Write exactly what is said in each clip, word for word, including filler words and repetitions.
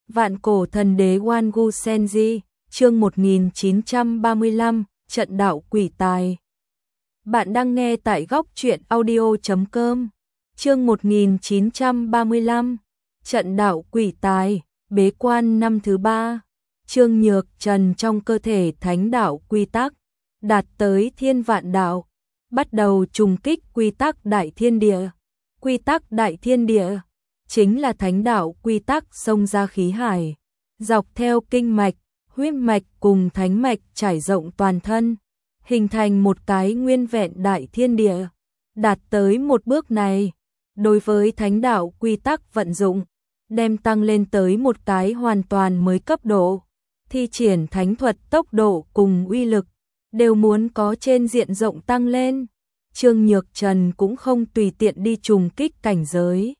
Vạn cổ thần đế Wangu Senji, chương một nghìn chín trăm ba mươi lăm, trận đạo quỷ tài. Bạn đang nghe tại góc truyện audio chấm com. Chương một nghìn chín trăm ba mươi lăm, trận đạo quỷ tài, bế quan năm thứ ba. Trương Nhược Trần trong cơ thể thánh đạo quy tắc, đạt tới thiên vạn đạo, bắt đầu trùng kích quy tắc đại thiên địa. Quy tắc đại thiên địa chính là thánh đạo quy tắc xông ra khí hải, dọc theo kinh mạch, huyết mạch cùng thánh mạch trải rộng toàn thân, hình thành một cái nguyên vẹn đại thiên địa. Đạt tới một bước này, đối với thánh đạo quy tắc vận dụng, đem tăng lên tới một cái hoàn toàn mới cấp độ. Thi triển thánh thuật tốc độ cùng uy lực đều muốn có trên diện rộng tăng lên. Trương Nhược Trần cũng không tùy tiện đi trùng kích cảnh giới,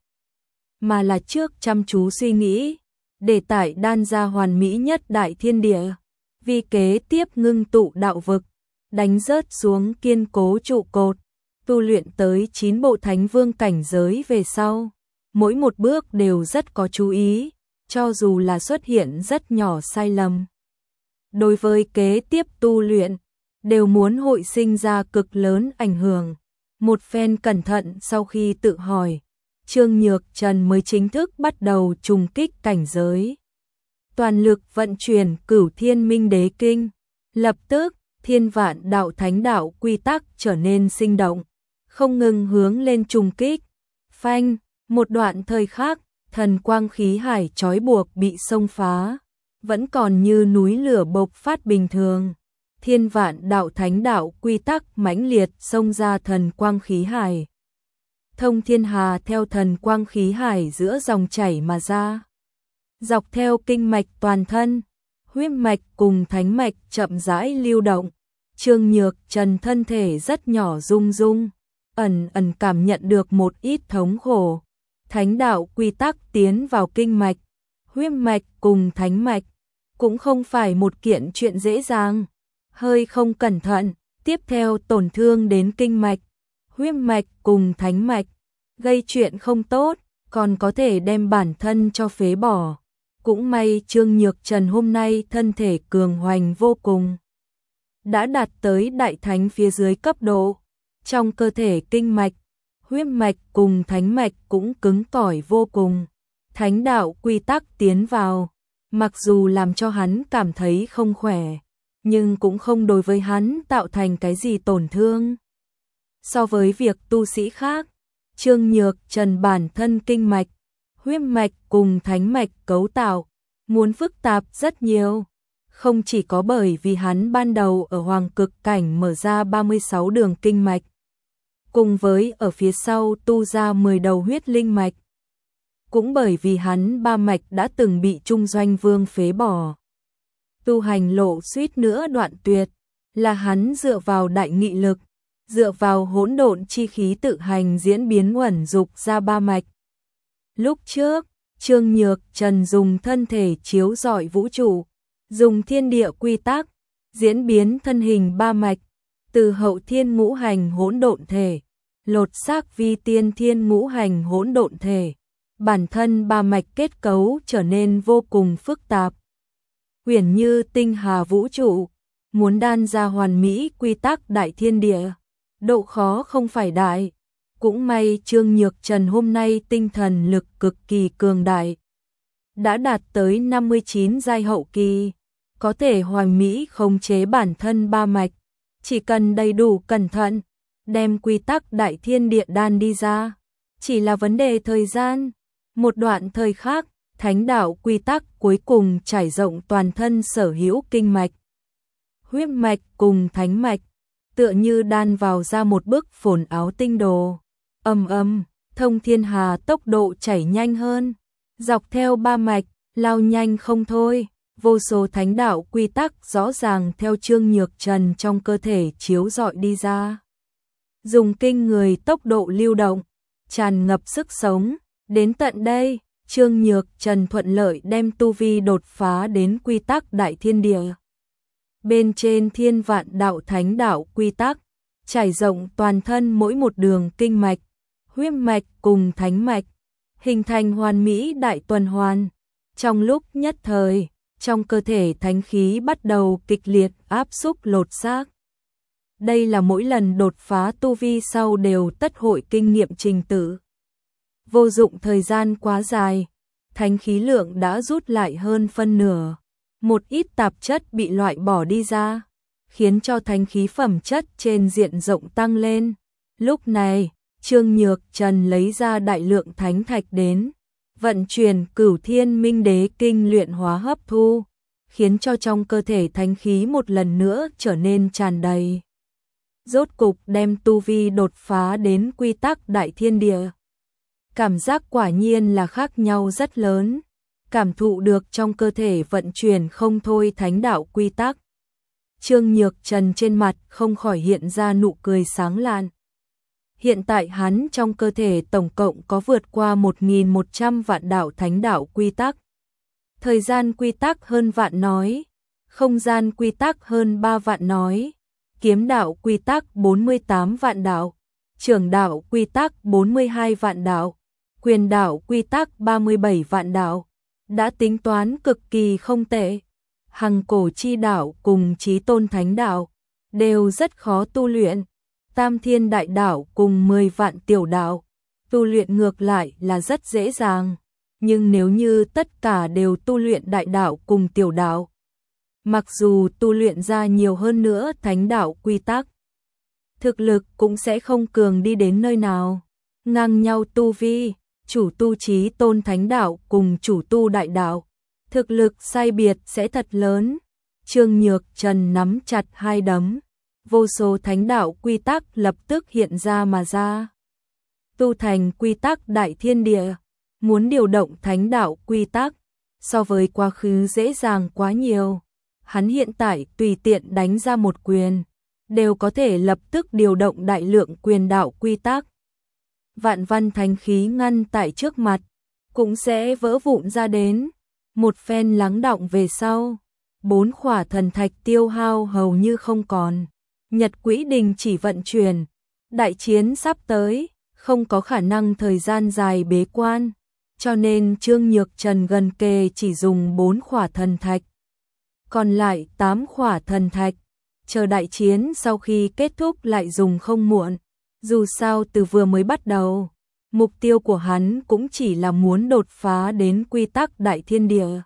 mà là trước chăm chú suy nghĩ, để tải đan ra hoàn mỹ nhất đại thiên địa, vì kế tiếp ngưng tụ đạo vực, đánh rớt xuống kiên cố trụ cột, tu luyện tới chín bộ thánh vương cảnh giới về sau. Mỗi một bước đều rất có chú ý, cho dù là xuất hiện rất nhỏ sai lầm, đối với kế tiếp tu luyện đều muốn hội sinh ra cực lớn ảnh hưởng. Một phen cẩn thận sau khi tự hỏi, Trương Nhược Trần mới chính thức bắt đầu trùng kích cảnh giới. Toàn lực vận chuyển Cửu Thiên Minh Đế Kinh, lập tức thiên vạn đạo thánh đạo quy tắc trở nên sinh động, không ngừng hướng lên trùng kích. Phanh, một đoạn thời khắc, thần quang khí hải trói buộc bị xông phá, vẫn còn như núi lửa bộc phát bình thường. Thiên vạn đạo thánh đạo quy tắc mãnh liệt xông ra thần quang khí hải. Thông thiên hà theo thần quang khí hải giữa dòng chảy mà ra. Dọc theo kinh mạch toàn thân, huyết mạch cùng thánh mạch chậm rãi lưu động. Trương Nhược Trần thân thể rất nhỏ rung rung, ẩn ẩn cảm nhận được một ít thống khổ. Thánh đạo quy tắc tiến vào kinh mạch, huyết mạch cùng thánh mạch, cũng không phải một kiện chuyện dễ dàng. Hơi không cẩn thận, tiếp theo tổn thương đến kinh mạch, huyết mạch cùng thánh mạch, gây chuyện không tốt, còn có thể đem bản thân cho phế bỏ. Cũng may Trương Nhược Trần hôm nay thân thể cường hoành vô cùng, đã đạt tới đại thánh phía dưới cấp độ. Trong cơ thể kinh mạch, huyết mạch cùng thánh mạch cũng cứng cỏi vô cùng. Thánh đạo quy tắc tiến vào, mặc dù làm cho hắn cảm thấy không khỏe, nhưng cũng không đối với hắn tạo thành cái gì tổn thương. So với việc tu sĩ khác, Trương Nhược Trần bản thân kinh mạch, huyết mạch cùng thánh mạch cấu tạo muốn phức tạp rất nhiều. Không chỉ có bởi vì hắn ban đầu ở hoàng cực cảnh mở ra ba mươi sáu đường kinh mạch, cùng với ở phía sau tu ra mười đầu huyết linh mạch, cũng bởi vì hắn ba mạch đã từng bị Trung Doanh Vương phế bỏ. Tu hành lộ suýt nữa đoạn tuyệt, là hắn dựa vào đại nghị lực, dựa vào hỗn độn chi khí tự hành diễn biến uẩn dục ra ba mạch. Lúc trước, Trương Nhược Trần dùng thân thể chiếu rọi vũ trụ, dùng thiên địa quy tắc diễn biến thân hình ba mạch, từ hậu thiên ngũ hành hỗn độn thể, lột xác vi tiên thiên ngũ hành hỗn độn thể. Bản thân ba mạch kết cấu trở nên vô cùng phức tạp, huyền như tinh hà vũ trụ, muốn đan ra hoàn mỹ quy tắc đại thiên địa, độ khó không phải đại. Cũng may Trương Nhược Trần hôm nay tinh thần lực cực kỳ cường đại, đã đạt tới năm mươi chín giai hậu kỳ, có thể hoàn mỹ khống chế bản thân ba mạch, chỉ cần đầy đủ cẩn thận, đem quy tắc đại thiên địa đan đi ra, chỉ là vấn đề thời gian. Một đoạn thời khắc, thánh đạo quy tắc cuối cùng trải rộng toàn thân sở hữu kinh mạch, huyết mạch cùng thánh mạch, tựa như đan vào ra một bức phồn áo tinh đồ. Ầm ầm, thông thiên hà tốc độ chảy nhanh hơn, dọc theo ba mạch, lao nhanh không thôi. Vô số thánh đạo quy tắc rõ ràng theo Trương Nhược Trần trong cơ thể chiếu rọi đi ra, dùng kinh người tốc độ lưu động, tràn ngập sức sống. Đến tận đây, Trương Nhược Trần thuận lợi đem tu vi đột phá đến quy tắc đại thiên địa. Bên trên thiên vạn đạo thánh đạo quy tắc, trải rộng toàn thân mỗi một đường kinh mạch, huyết mạch cùng thánh mạch, hình thành hoàn mỹ đại tuần hoàn. Trong lúc nhất thời, trong cơ thể thánh khí bắt đầu kịch liệt áp xúc lột xác. Đây là mỗi lần đột phá tu vi sau đều tất hội kinh nghiệm trình tự. Vô dụng thời gian quá dài, thánh khí lượng đã rút lại hơn phân nửa. Một ít tạp chất bị loại bỏ đi ra, khiến cho thánh khí phẩm chất trên diện rộng tăng lên. Lúc này, Trương Nhược Trần lấy ra đại lượng thánh thạch đến, vận chuyển Cửu Thiên Minh Đế Kinh luyện hóa hấp thu, khiến cho trong cơ thể thánh khí một lần nữa trở nên tràn đầy. Rốt cục đem tu vi đột phá đến quy tắc đại thiên địa. Cảm giác quả nhiên là khác nhau rất lớn, cảm thụ được trong cơ thể vận chuyển không thôi thánh đạo quy tắc. Trương Nhược Trần trên mặt không khỏi hiện ra nụ cười sáng lạn. Hiện tại hắn trong cơ thể tổng cộng có vượt qua một nghìn một trăm vạn đạo thánh đạo quy tắc. Thời gian quy tắc hơn vạn nói, không gian quy tắc hơn ba vạn nói, kiếm đạo quy tắc bốn mươi tám vạn đạo, trưởng đạo quy tắc bốn mươi hai vạn đạo, quyền đạo quy tắc ba mươi bảy vạn đạo. Đã tính toán cực kỳ không tệ. Hằng cổ chi đạo cùng chí tôn thánh đạo đều rất khó tu luyện. Tam thiên đại đạo cùng mười vạn tiểu đạo tu luyện ngược lại là rất dễ dàng. Nhưng nếu như tất cả đều tu luyện đại đạo cùng tiểu đạo, mặc dù tu luyện ra nhiều hơn nữa thánh đạo quy tắc, thực lực cũng sẽ không cường đi đến nơi nào. Ngang nhau tu vi, chủ tu chí tôn thánh đạo cùng chủ tu đại đạo, thực lực sai biệt sẽ thật lớn. Trương Nhược Trần nắm chặt hai đấm, vô số thánh đạo quy tắc lập tức hiện ra mà ra. Tu thành quy tắc đại thiên địa, muốn điều động thánh đạo quy tắc, so với quá khứ dễ dàng quá nhiều. Hắn hiện tại tùy tiện đánh ra một quyền, đều có thể lập tức điều động đại lượng quyền đạo quy tắc. Vạn văn thánh khí ngăn tại trước mặt, cũng sẽ vỡ vụn ra đến. Một phen lắng đọng về sau, bốn khỏa thần thạch tiêu hao hầu như không còn. Nhật quỹ đình chỉ vận chuyển, đại chiến sắp tới, không có khả năng thời gian dài bế quan, cho nên Trương Nhược Trần gần kề chỉ dùng bốn khỏa thần thạch. Còn lại tám khỏa thần thạch, chờ đại chiến sau khi kết thúc lại dùng không muộn. Dù sao từ vừa mới bắt đầu, mục tiêu của hắn cũng chỉ là muốn đột phá đến quy tắc đại thiên địa.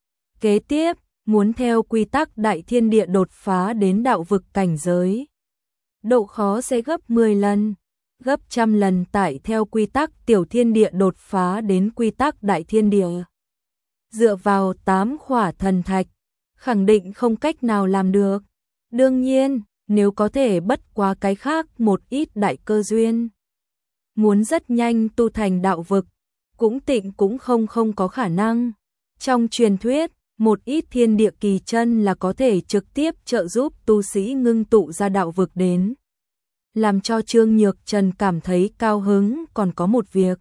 Kế tiếp, muốn theo quy tắc đại thiên địa đột phá đến đạo vực cảnh giới. Độ khó sẽ gấp mười lần, gấp trăm lần tại theo quy tắc tiểu thiên địa đột phá đến quy tắc đại thiên địa. Dựa vào tám khỏa thần thạch, khẳng định không cách nào làm được. Đương nhiên, nếu có thể bất quá cái khác một ít đại cơ duyên, muốn rất nhanh tu thành đạo vực, cũng tịnh cũng không không có khả năng. Trong truyền thuyết, một ít thiên địa kỳ chân là có thể trực tiếp trợ giúp tu sĩ ngưng tụ ra đạo vực đến. Làm cho Trương Nhược Trần cảm thấy cao hứng còn có một việc.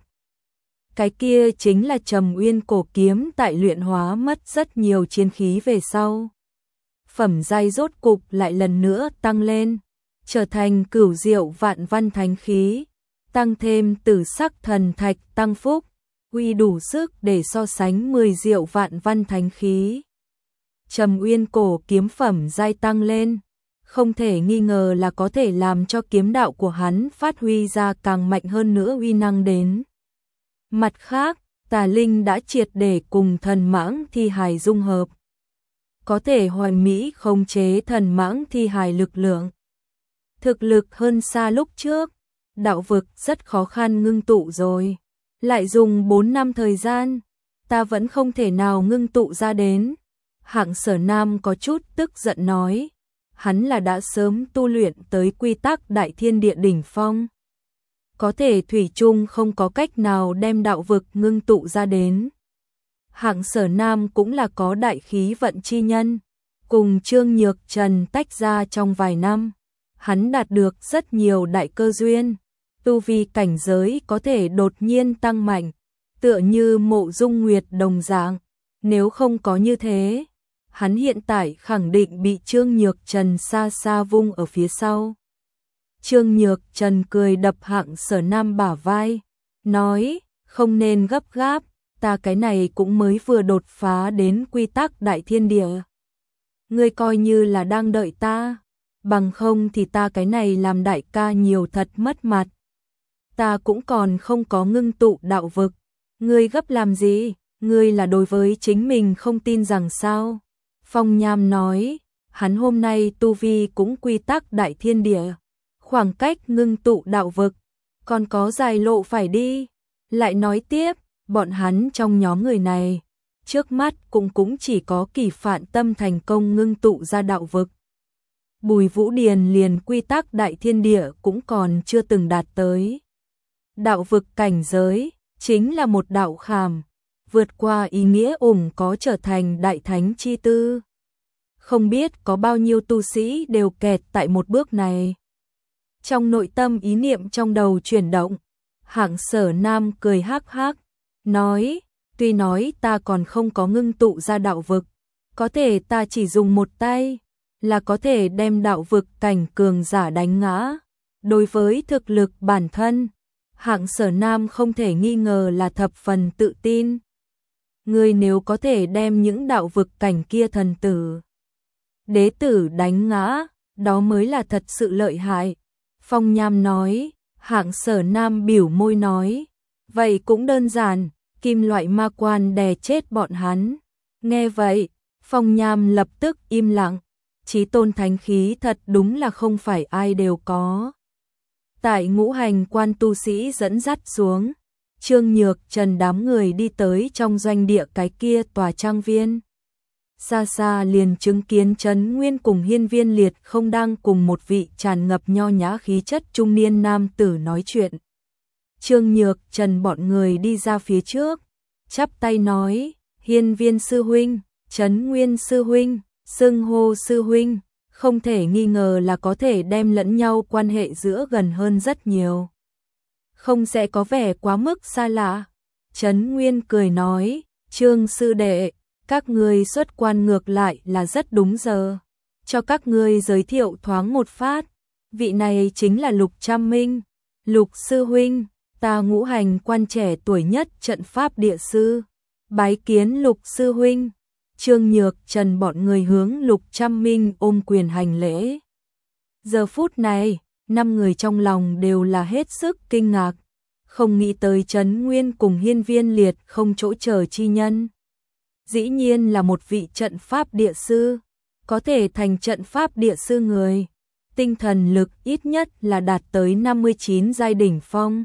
Cái kia chính là Trầm Uyên cổ kiếm tại luyện hóa mất rất nhiều chiến khí về sau. Phẩm giai rốt cục lại lần nữa tăng lên, trở thành cửu diệu vạn văn thánh khí, tăng thêm tử sắc thần thạch tăng phúc, uy đủ sức để so sánh mười diệu vạn văn thánh khí. Trầm Uyên cổ kiếm phẩm giai tăng lên, không thể nghi ngờ là có thể làm cho kiếm đạo của hắn phát huy ra càng mạnh hơn nữa uy năng đến. Mặt khác, tà linh đã triệt để cùng thần mãng thi hài dung hợp, có thể hoàn mỹ khống chế thần mãng thi hài lực lượng. Thực lực hơn xa lúc trước, đạo vực rất khó khăn ngưng tụ rồi. Lại dùng bốn năm thời gian, ta vẫn không thể nào ngưng tụ ra đến. Hạng Sở Nam có chút tức giận nói, hắn là đã sớm tu luyện tới quy tắc đại thiên địa đỉnh phong. Có thể thủy chung không có cách nào đem đạo vực ngưng tụ ra đến. Hạng Sở Nam cũng là có đại khí vận chi nhân, cùng Trương Nhược Trần tách ra trong vài năm, hắn đạt được rất nhiều đại cơ duyên, tu vi cảnh giới có thể đột nhiên tăng mạnh, tựa như Mộ Dung Nguyệt đồng dạng, nếu không có như thế, hắn hiện tại khẳng định bị Trương Nhược Trần xa xa vung ở phía sau. Trương Nhược Trần cười đập Hạng Sở Nam bả vai, nói, không nên gấp gáp, ta cái này cũng mới vừa đột phá đến quy tắc đại thiên địa. Ngươi coi như là đang đợi ta, bằng không thì ta cái này làm đại ca nhiều thật mất mặt. Ta cũng còn không có ngưng tụ đạo vực, ngươi gấp làm gì, ngươi là đối với chính mình không tin rằng sao? Phong Nham nói, hắn hôm nay tu vi cũng quy tắc đại thiên địa, khoảng cách ngưng tụ đạo vực, còn có dài lộ phải đi. Lại nói tiếp, bọn hắn trong nhóm người này, trước mắt cũng cũng chỉ có Kỳ Phạn Tâm thành công ngưng tụ ra đạo vực. Bùi Vũ Điền liền quy tắc đại thiên địa cũng còn chưa từng đạt tới. Đạo vực cảnh giới, chính là một đạo khảm, vượt qua ý nghĩa ủng có trở thành đại thánh chi tư. Không biết có bao nhiêu tu sĩ đều kẹt tại một bước này. Trong nội tâm ý niệm trong đầu chuyển động, Hạng Sở Nam cười hắc hắc, nói, tuy nói ta còn không có ngưng tụ ra đạo vực, có thể ta chỉ dùng một tay, là có thể đem đạo vực cảnh cường giả đánh ngã. Đối với thực lực bản thân, Hạng Sở Nam không thể nghi ngờ là thập phần tự tin. Ngươi nếu có thể đem những đạo vực cảnh kia thần tử, đế tử đánh ngã, đó mới là thật sự lợi hại. Phong Nham nói, Hạng Sở Nam biểu môi nói, vậy cũng đơn giản, kim loại ma quan đè chết bọn hắn. Nghe vậy, Phong Nham lập tức im lặng, chí tôn thánh khí thật đúng là không phải ai đều có. Tại ngũ hành quan tu sĩ dẫn dắt xuống, Trương Nhược Trần đám người đi tới trong doanh địa cái kia tòa trang viên. Xa xa liền chứng kiến Trấn Nguyên cùng Hiên Viên Liệt không đang cùng một vị tràn ngập nho nhã khí chất trung niên nam tử nói chuyện. Trương Nhược Trần bọn người đi ra phía trước, chắp tay nói, Hiên Viên sư huynh, Trấn Nguyên sư huynh, xưng hô sư huynh, không thể nghi ngờ là có thể đem lẫn nhau quan hệ giữa gần hơn rất nhiều. Không sẽ có vẻ quá mức xa lạ. Trấn Nguyên cười nói, Trương sư đệ, các ngươi xuất quan ngược lại là rất đúng giờ. Cho các ngươi giới thiệu thoáng một phát, vị này chính là Lục Trăm Minh. Lục sư huynh, ta ngũ hành quan trẻ tuổi nhất trận pháp địa sư. Bái kiến Lục sư huynh. Trương Nhược Trần bọn người hướng Lục Trăm Minh ôm quyền hành lễ. Giờ phút này, năm người trong lòng đều là hết sức kinh ngạc, không nghĩ tới Trấn Nguyên cùng Hiên Viên Liệt không chỗ chờ chi nhân. Dĩ nhiên là một vị trận pháp địa sư, có thể thành trận pháp địa sư người, tinh thần lực ít nhất là đạt tới năm mươi chín giai đỉnh phong.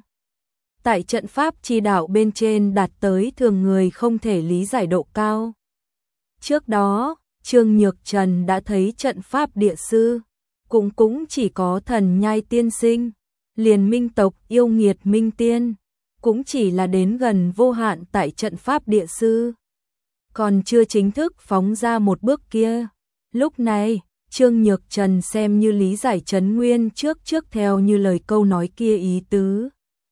Tại trận pháp chi đạo bên trên đạt tới thường người không thể lý giải độ cao. Trước đó, Trương Nhược Trần đã thấy trận pháp địa sư, cũng cũng chỉ có Thần Nhai tiên sinh, liền minh tộc yêu nghiệt minh tiên, cũng chỉ là đến gần vô hạn tại trận pháp địa sư, còn chưa chính thức phóng ra một bước kia. Lúc này, Trương Nhược Trần xem như lý giải Trấn Nguyên trước trước theo như lời câu nói kia ý tứ.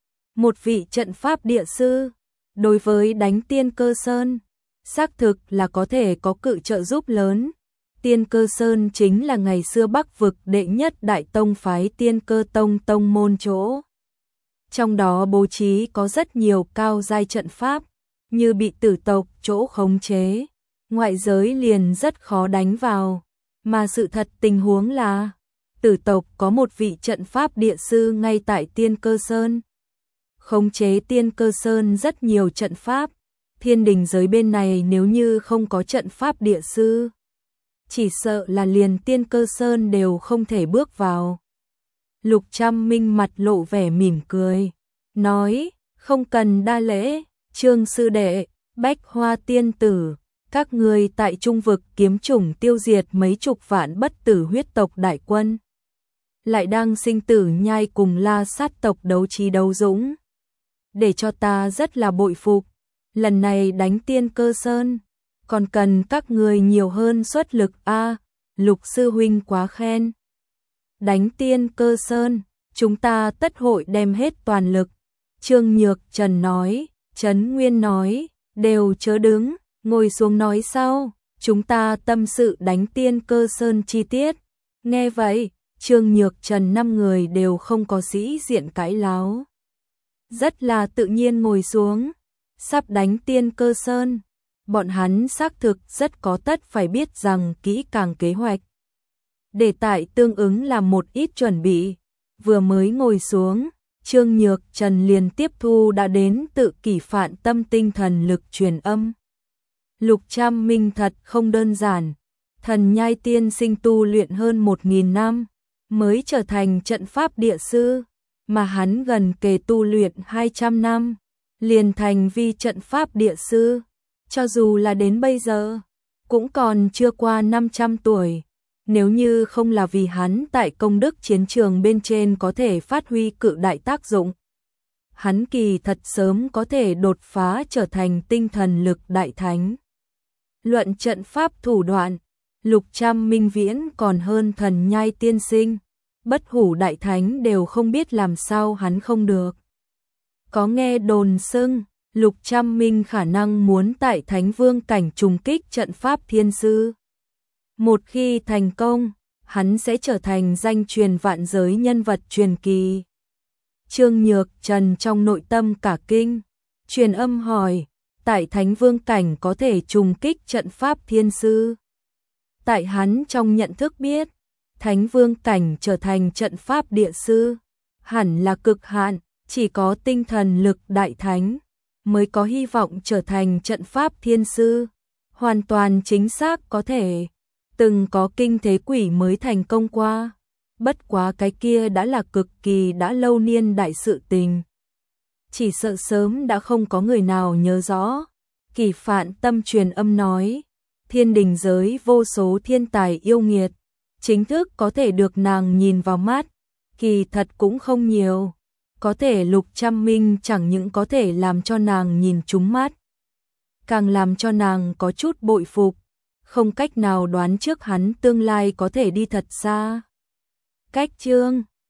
Một vị trận pháp địa sư, đối với đánh Tiên Cơ Sơn, xác thực là có thể có cự trợ giúp lớn. Tiên Cơ Sơn chính là ngày xưa Bắc vực đệ nhất đại tông phái Tiên Cơ Tông tông môn chỗ. Trong đó bố trí có rất nhiều cao giai trận pháp, như bị tử tộc chỗ khống chế, ngoại giới liền rất khó đánh vào. Mà sự thật tình huống là, tử tộc có một vị trận pháp địa sư ngay tại Tiên Cơ Sơn. Khống chế Tiên Cơ Sơn rất nhiều trận pháp, thiên đình giới bên này nếu như không có trận pháp địa sư, chỉ sợ là liền Tiên Cơ Sơn đều không thể bước vào. Lục Trăm Minh mặt lộ vẻ mỉm cười, nói, không cần đa lễ, Trương sư đệ, Bách Hoa tiên tử, các người tại trung vực kiếm chủng tiêu diệt mấy chục vạn bất tử huyết tộc đại quân, lại đang sinh tử nhai cùng La Sát tộc đấu trí đấu dũng, để cho ta rất là bội phục. Lần này đánh Tiên Cơ Sơn, còn cần các người nhiều hơn xuất lực a. Lục sư huynh quá khen. Đánh Tiên Cơ Sơn, chúng ta tất hội đem hết toàn lực. Trương Nhược Trần nói, Trấn Nguyên nói, đều chớ đứng, ngồi xuống nói sau, chúng ta tâm sự đánh Tiên Cơ Sơn chi tiết. Nghe vậy, Trương Nhược Trần năm người đều không có sĩ diện cãi láo, rất là tự nhiên ngồi xuống. sắp đánh Tiên Cơ Sơn. Bọn hắn xác thực rất có tất phải biết rằng kỹ càng kế hoạch. Để tại tương ứng làm một ít chuẩn bị. Vừa mới ngồi xuống, Trương Nhược Trần liền tiếp thu đã đến tự kỷ phạn tâm tinh thần lực truyền âm. Lục Trăm Minh thật không đơn giản. Thần nhai tiên sinh tu luyện hơn một nghìn năm, mới trở thành trận pháp địa sư, mà hắn gần kề tu luyện hai trăm năm, liền thành vi trận pháp địa sư. Cho dù là đến bây giờ, cũng còn chưa qua năm trăm tuổi. Nếu như không là vì hắn tại công đức chiến trường bên trên có thể phát huy cự đại tác dụng, hắn kỳ thật sớm có thể đột phá trở thành tinh thần lực đại thánh. Luận trận pháp thủ đoạn, Lục Trăm Minh Viễn còn hơn thần nhai tiên sinh, bất hủ đại thánh đều không biết làm sao hắn không được. Có nghe đồn xưng, Lục Trăm Minh khả năng muốn tại Thánh Vương cảnh trùng kích trận pháp thiên sư. Một khi thành công, hắn sẽ trở thành danh truyền vạn giới nhân vật truyền kỳ. Trương Nhược Trần trong nội tâm cả kinh, truyền âm hỏi, tại Thánh Vương cảnh có thể trùng kích trận pháp thiên sư. Tại hắn trong nhận thức biết, Thánh Vương cảnh trở thành trận pháp địa sư, hẳn là cực hạn, chỉ có tinh thần lực đại thánh mới có hy vọng trở thành trận pháp thiên sư. Hoàn toàn chính xác có thể, từng có kinh thế quỷ mới thành công qua, bất quá cái kia đã là cực kỳ đã lâu niên đại sự tình. Chỉ sợ sớm đã không có người nào nhớ rõ. Kỳ Phạn Tâm truyền âm nói, thiên đình giới vô số thiên tài yêu nghiệt, chính thức có thể được nàng nhìn vào mắt, kỳ thật cũng không nhiều. Có thể Lục Trăm Minh chẳng những có thể làm cho nàng nhìn trúng mắt, càng làm cho nàng có chút bội phục, không cách nào đoán trước hắn tương lai có thể đi thật xa. Cách chương